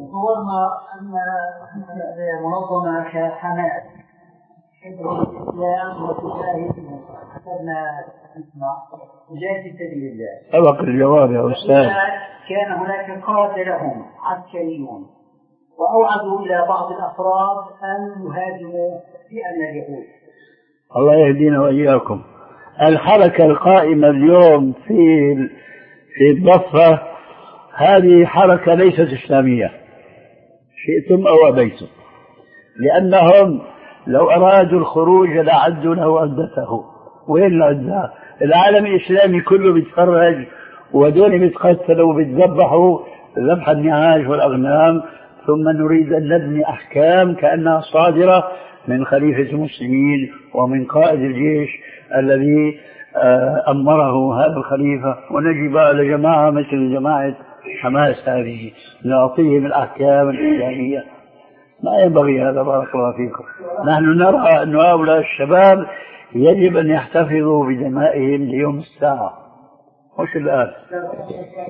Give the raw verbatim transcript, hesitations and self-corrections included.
صورنا أن منظمة كحماس حزب الإسلام وتشاهدهم حسبنا اسمع جاء في سبيل الله. سبق الجواب يا أستاذ. كان هناك قادة لهم عسكريون وأوعدوا إلى بعض الأفراد أن يهاجموا في أن اليهود. الله يهدينا وإياكم. الحركة القائمة اليوم في في الضفة هذه حركة ليست إسلامية شئتم أو أبيتم، لأنهم لو أرادوا الخروج لعدوا له عدته. وين العدة؟ العالم الإسلامي كله بيتفرج ودول بيتقتلوا وبيتذبحوا ذبح النعاج والأغنام، ثم نريد أن نبني أحكام كأنها صادرة من خليفة المسلمين ومن قائد الجيش الذي أمره هذا الخليفة، ونجب على جماعة مثل جماعة حماس هذه نعطيهم الأحكام الإسلامية. ما ينبغي هذا. بارك الله فيكم. نحن نرى أن هؤلاء الشباب يجب أن يحتفظوا بدمائهم ليوم الساعة مش الآن.